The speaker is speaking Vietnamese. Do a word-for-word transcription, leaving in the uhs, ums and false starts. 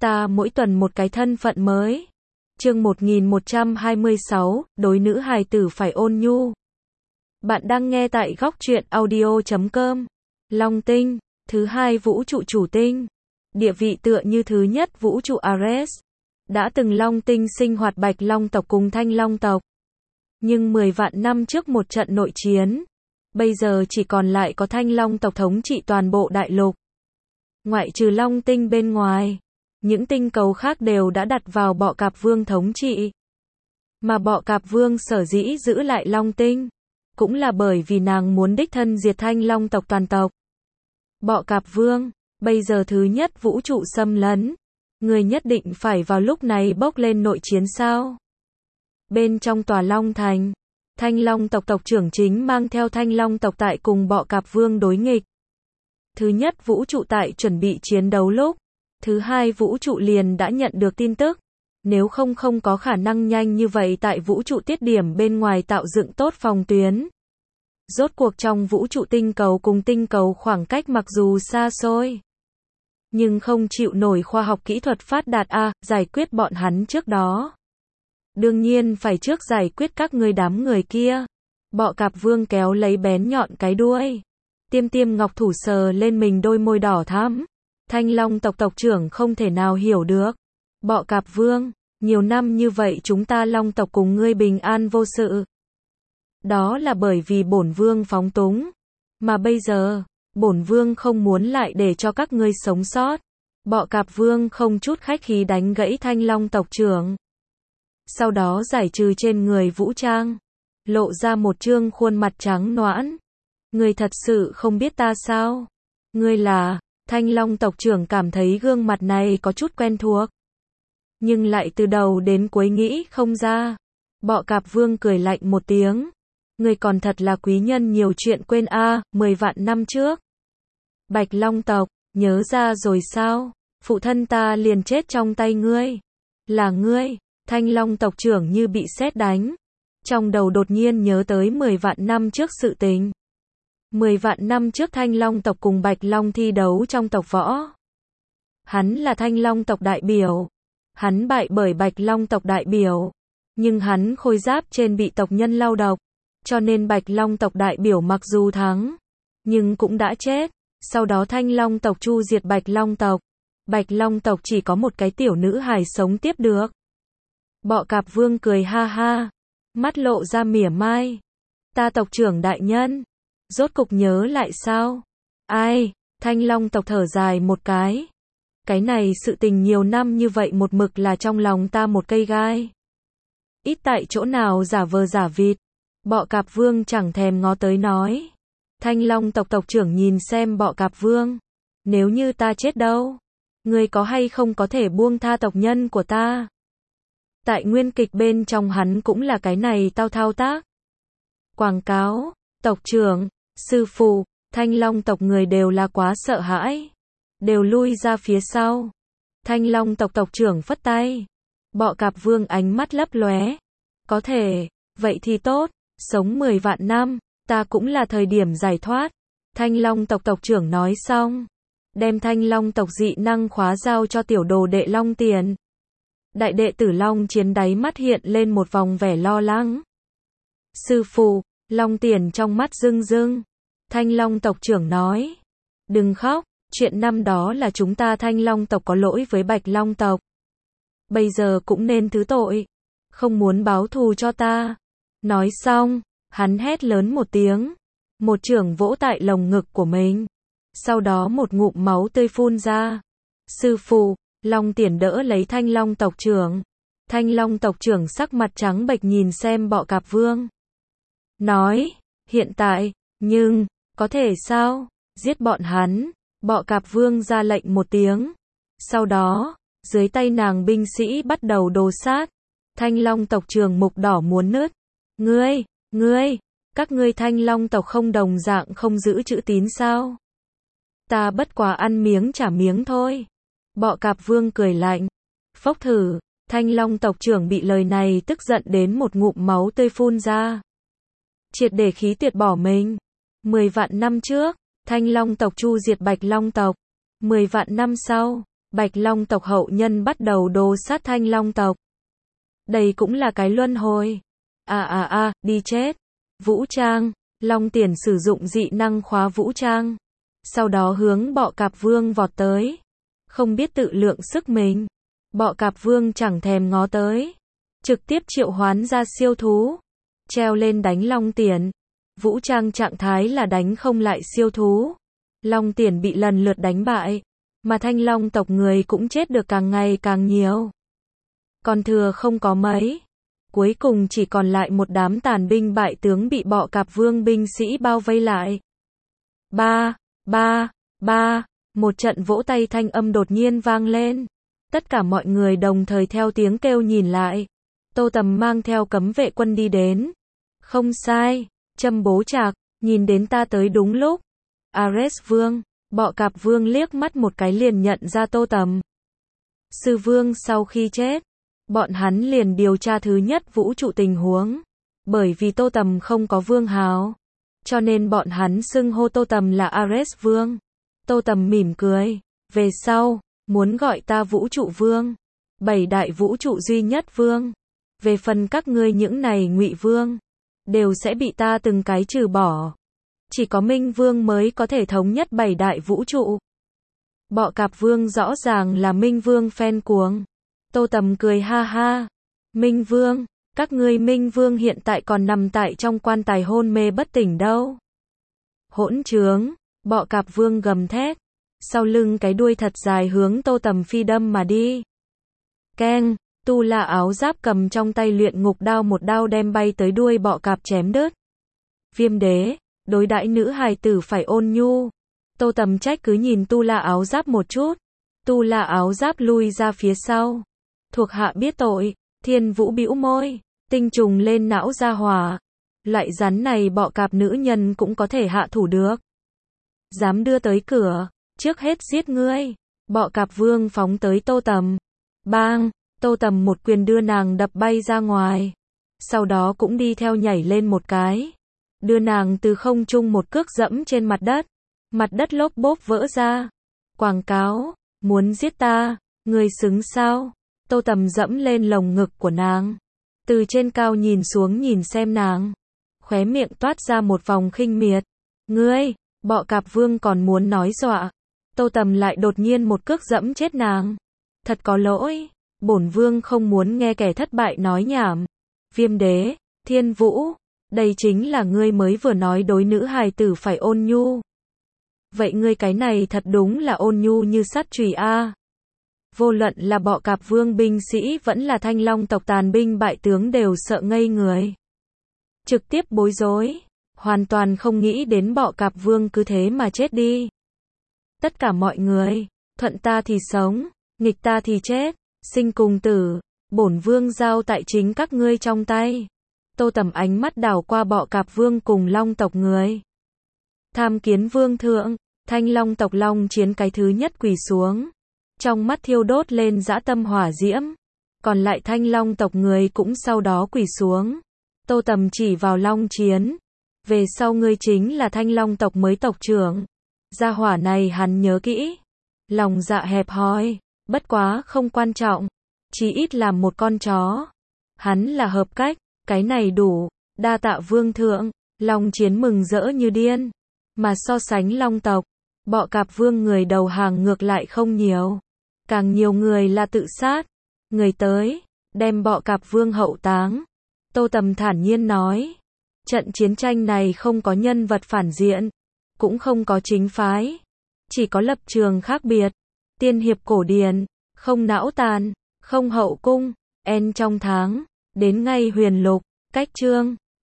Ta mỗi tuần một cái thân phận mới. Chương một nghìn một trăm hai mươi sáu, đối nữ hài tử phải ôn nhu. Bạn đang nghe tại góc truyện audio chấm com. Long tinh, thứ hai vũ trụ chủ tinh. Địa vị tựa như thứ nhất vũ trụ Ares. Đã từng Long tinh sinh hoạt Bạch Long tộc cùng Thanh Long tộc. Nhưng mười vạn năm trước một trận nội chiến, bây giờ chỉ còn lại có Thanh Long tộc thống trị toàn bộ đại lục. Ngoại trừ Long tinh bên ngoài, những tinh cầu khác đều đã đặt vào Bọ Cạp Vương thống trị. Mà Bọ Cạp Vương sở dĩ giữ lại Long tinh, cũng là bởi vì nàng muốn đích thân diệt Thanh Long tộc toàn tộc. Bọ Cạp Vương, bây giờ thứ nhất vũ trụ xâm lấn, người nhất định phải vào lúc này bốc lên nội chiến sao? Bên trong tòa Long Thành, Thanh Long tộc tộc trưởng chính mang theo Thanh Long tộc tại cùng Bọ Cạp Vương đối nghịch. Thứ nhất vũ trụ tại chuẩn bị chiến đấu lúc, thứ hai vũ trụ liền đã nhận được tin tức. Nếu không không có khả năng nhanh như vậy tại vũ trụ tiết điểm bên ngoài tạo dựng tốt phòng tuyến. Rốt cuộc trong vũ trụ tinh cầu cùng tinh cầu khoảng cách mặc dù xa xôi, nhưng không chịu nổi khoa học kỹ thuật phát đạt a, à, giải quyết bọn hắn trước đó. Đương nhiên phải trước giải quyết các ngươi đám người kia. Bọ Cạp Vương kéo lấy bén nhọn cái đuôi. Tiêm tiêm ngọc thủ sờ lên mình đôi môi đỏ thắm. Thanh Long tộc tộc trưởng không thể nào hiểu được. Bọ Cạp Vương, nhiều năm như vậy chúng ta Long tộc cùng ngươi bình an vô sự. Đó là bởi vì bổn vương phóng túng. Mà bây giờ, bổn vương không muốn lại để cho các ngươi sống sót. Bọ Cạp Vương không chút khách khí đánh gãy Thanh Long tộc trưởng. Sau đó giải trừ trên người vũ trang, lộ ra một trương khuôn mặt trắng nõn. Ngươi thật sự không biết ta sao? Ngươi là... Thanh Long tộc trưởng cảm thấy gương mặt này có chút quen thuộc, nhưng lại từ đầu đến cuối nghĩ không ra. Bọ Cạp Vương cười lạnh một tiếng. Ngươi còn thật là quý nhân nhiều chuyện quên a, à, mười vạn năm trước. Bạch Long tộc, nhớ ra rồi sao? Phụ thân ta liền chết trong tay ngươi. Là ngươi. Thanh Long tộc trưởng như bị sét đánh. Trong đầu đột nhiên nhớ tới mười vạn năm trước sự tình. Mười vạn năm trước Thanh Long tộc cùng Bạch Long thi đấu trong tộc võ. Hắn là Thanh Long tộc đại biểu. Hắn bại bởi Bạch Long tộc đại biểu. Nhưng hắn khôi giáp trên bị tộc nhân lao độc. Cho nên Bạch Long tộc đại biểu mặc dù thắng, nhưng cũng đã chết. Sau đó Thanh Long tộc chu diệt Bạch Long tộc. Bạch Long tộc chỉ có một cái tiểu nữ hài sống tiếp được. Bọ Cạp Vương cười ha ha. Mắt lộ ra mỉa mai. Ta tộc trưởng đại nhân. Rốt cục nhớ lại sao? Ai? Thanh Long tộc thở dài một cái. Cái này sự tình nhiều năm như vậy một mực là trong lòng ta một cây gai. Ít tại chỗ nào giả vờ giả vịt. Bọ Cạp Vương chẳng thèm ngó tới nói. Thanh Long tộc tộc trưởng nhìn xem Bọ Cạp Vương. Nếu như ta chết đâu? Ngươi có hay không có thể buông tha tộc nhân của ta? Tại nguyên kịch bên trong hắn cũng là cái này tao thao tác. Quảng cáo, tộc trưởng, sư phụ, Thanh Long tộc người đều là quá sợ hãi. Đều lui ra phía sau. Thanh Long tộc tộc trưởng phất tay. Bọ Cạp Vương ánh mắt lấp lóe. Có thể, vậy thì tốt, sống mười vạn năm, ta cũng là thời điểm giải thoát. Thanh Long tộc tộc trưởng nói xong. Đem Thanh Long tộc dị năng khóa giao cho tiểu đồ đệ Long Tiền. Đại đệ tử Long Chiến đáy mắt hiện lên một vòng vẻ lo lắng. Sư phụ, Long Tiền trong mắt rưng rưng. Thanh Long tộc trưởng nói. Đừng khóc, chuyện năm đó là chúng ta Thanh Long tộc có lỗi với Bạch Long tộc. Bây giờ cũng nên thứ tội. Không muốn báo thù cho ta. Nói xong, hắn hét lớn một tiếng. Một chưởng vỗ tại lồng ngực của mình. Sau đó một ngụm máu tươi phun ra. Sư phụ, Long Tiền đỡ lấy Thanh Long tộc trưởng. Thanh Long tộc trưởng sắc mặt trắng bệch nhìn xem Bọ Cạp Vương. Nói, hiện tại, nhưng, có thể sao? Giết bọn hắn. Bọ Cạp Vương ra lệnh một tiếng. Sau đó, dưới tay nàng binh sĩ bắt đầu đồ sát. Thanh Long tộc trưởng mục đỏ muốn nứt. Ngươi, ngươi, các ngươi Thanh Long tộc không đồng dạng không giữ chữ tín sao? Ta bất quá ăn miếng trả miếng thôi. Bọ Cạp Vương cười lạnh. Phốc thử, Thanh Long tộc trưởng bị lời này tức giận đến một ngụm máu tươi phun ra. Triệt để khí tuyệt bỏ mình. Mười vạn năm trước, Thanh Long tộc chu diệt Bạch Long tộc. Mười vạn năm sau, Bạch Long tộc hậu nhân bắt đầu đồ sát Thanh Long tộc. Đây cũng là cái luân hồi. À à à, đi chết. Vũ trang, Long Tiền sử dụng dị năng khóa vũ trang. Sau đó hướng Bọ Cạp Vương vọt tới. Không biết tự lượng sức mình. Bọ Cạp Vương chẳng thèm ngó tới. Trực tiếp triệu hoán ra siêu thú. Treo lên đánh Long Tiền. Vũ trang trạng thái là đánh không lại siêu thú. Long Tiền bị lần lượt đánh bại. Mà Thanh Long tộc người cũng chết được càng ngày càng nhiều. Còn thừa không có mấy. Cuối cùng chỉ còn lại một đám tàn binh bại tướng bị Bọ Cạp Vương binh sĩ bao vây lại. Ba, ba, ba, một trận vỗ tay thanh âm đột nhiên vang lên. Tất cả mọi người đồng thời theo tiếng kêu nhìn lại. Tô Tầm mang theo cấm vệ quân đi đến. Không sai, Châm Bố Trạc, nhìn đến ta tới đúng lúc. Ares Vương, Bọ Cạp Vương liếc mắt một cái liền nhận ra Tô Tầm. Sư Vương sau khi chết, bọn hắn liền điều tra thứ nhất vũ trụ tình huống. Bởi vì Tô Tầm không có vương hào, cho nên bọn hắn xưng hô Tô Tầm là Ares Vương. Tô Tầm mỉm cười, về sau, muốn gọi ta vũ trụ vương, bảy đại vũ trụ duy nhất vương. Về phần các ngươi những này ngụy vương, đều sẽ bị ta từng cái trừ bỏ. Chỉ có Minh Vương mới có thể thống nhất bảy đại vũ trụ. Bọ Cạp Vương rõ ràng là Minh Vương fan cuồng. Tô Tầm cười ha ha. Minh Vương, các ngươi Minh Vương hiện tại còn nằm tại trong quan tài hôn mê bất tỉnh đâu. Hỗn trướng, Bọ Cạp Vương gầm thét. Sau lưng cái đuôi thật dài hướng Tô Tầm phi đâm mà đi. Keng, Tu La áo giáp cầm trong tay luyện ngục đao một đao đem bay tới đuôi bọ cạp chém đứt. Viêm Đế, đối đãi nữ hài tử phải ôn nhu. Tô Tầm trách cứ nhìn Tu La áo giáp một chút. Tu La áo giáp lui ra phía sau. Thuộc hạ biết tội. Thiên Vũ bĩu môi, tinh trùng lên não ra hỏa. Loại rắn này bọ cạp nữ nhân cũng có thể hạ thủ được. Dám đưa tới cửa, trước hết giết ngươi. Bọ Cạp Vương phóng tới Tô Tầm. Bang, Tô Tầm một quyền đưa nàng đập bay ra ngoài. Sau đó cũng đi theo nhảy lên một cái. Đưa nàng từ không trung một cước dẫm trên mặt đất. Mặt đất lốp bốp vỡ ra. Quảng cáo, muốn giết ta, ngươi xứng sao? Tô Tầm dẫm lên lồng ngực của nàng. Từ trên cao nhìn xuống nhìn xem nàng. Khóe miệng toát ra một vòng khinh miệt. Ngươi, Bọ Cạp Vương còn muốn nói dọa. Tô Tầm lại đột nhiên một cước dẫm chết nàng. Thật có lỗi, bổn vương không muốn nghe kẻ thất bại nói nhảm. Viêm Đế, Thiên Vũ, đây chính là ngươi mới vừa nói đối nữ hài tử phải ôn nhu. Vậy ngươi cái này thật đúng là ôn nhu như sắt chùy a. Vô luận là Bọ Cạp Vương binh sĩ vẫn là Thanh Long tộc tàn binh bại tướng đều sợ ngây người. Trực tiếp bối rối, hoàn toàn không nghĩ đến Bọ Cạp Vương cứ thế mà chết đi. Tất cả mọi người, thuận ta thì sống, nghịch ta thì chết, sinh cùng tử, bổn vương giao tại chính các ngươi trong tay. Tô Tầm ánh mắt đảo qua Bọ Cạp Vương cùng Long tộc người. Tham kiến vương thượng, Thanh Long tộc Long Chiến cái thứ nhất quỳ xuống. Trong mắt thiêu đốt lên dã tâm hỏa diễm. Còn lại Thanh Long tộc người cũng sau đó quỳ xuống. Tô Tầm chỉ vào Long Chiến. Về sau ngươi chính là Thanh Long tộc mới tộc trưởng. Gia hỏa này hắn nhớ kỹ. Lòng dạ hẹp hòi, bất quá không quan trọng. Chỉ ít làm một con chó. Hắn là hợp cách, cái này đủ. Đa tạ vương thượng. Long Chiến mừng rỡ như điên. Mà so sánh Long tộc, Bọ Cạp Vương người đầu hàng ngược lại không nhiều. Càng nhiều người là tự sát. Người tới, đem Bọ Cạp Vương hậu táng. Tô Tầm thản nhiên nói. Trận chiến tranh này không có nhân vật phản diện. Cũng không có chính phái. Chỉ có lập trường khác biệt. Tiên hiệp cổ điển, không não tàn, không hậu cung. En trong tháng, đến ngay huyền lục, cách chương.